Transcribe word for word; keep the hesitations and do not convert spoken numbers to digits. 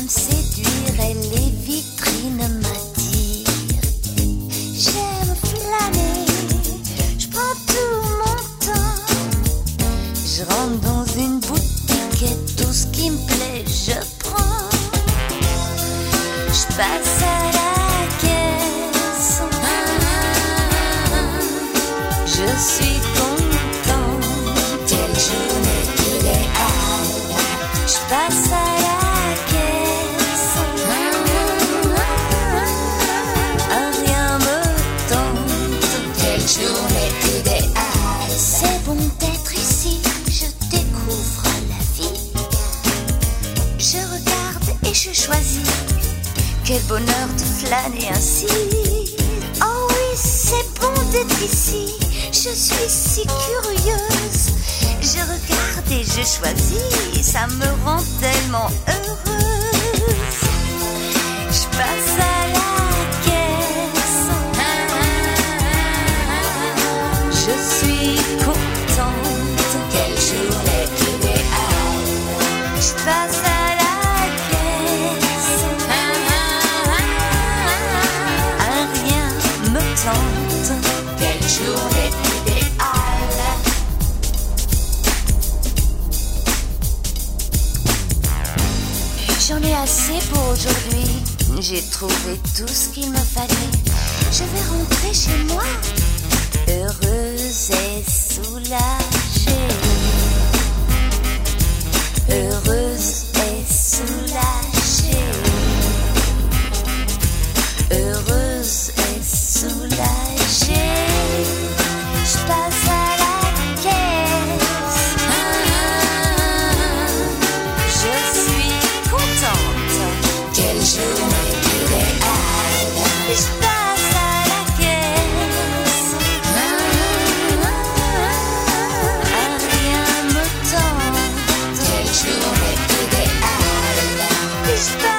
me séduire et les vitrines m'attirent. J'aime flâner, je prends tout mon temps. Je rentre dans une boutique et tout ce qui me plaît, je prends. Je passe à la caisse. Je suis contente. Quelle journée idéale. Je passe à la caisse. Rien me tente. Quelle journée idéale. C'est bon d'être ici. Je découvre la vie. Je regarde et je choisis. Quel bonheur de flâner ainsi. Oh oui, c'est bon d'être ici. Je suis si curieuse. Je regarde et je choisis. Ça me rend tellement heureuse. Je passe à la caisse. Je suis contente. Quelle journée idéale. Je passe à la caisse. Rien me tente. Quelle journée idéale. J'en ai assez pour aujourd'hui. J'ai trouvé tout ce qu'il me fallait. Je vais rentrer chez moi, heureuse et soulagée. Heureuse et soulagée. Heureuse et soulagée. Je passe à la caisse. Je suis contente. Quelle journée idéale. Je passe à la caisse. Rien me tente. Quelle journée idéale. Je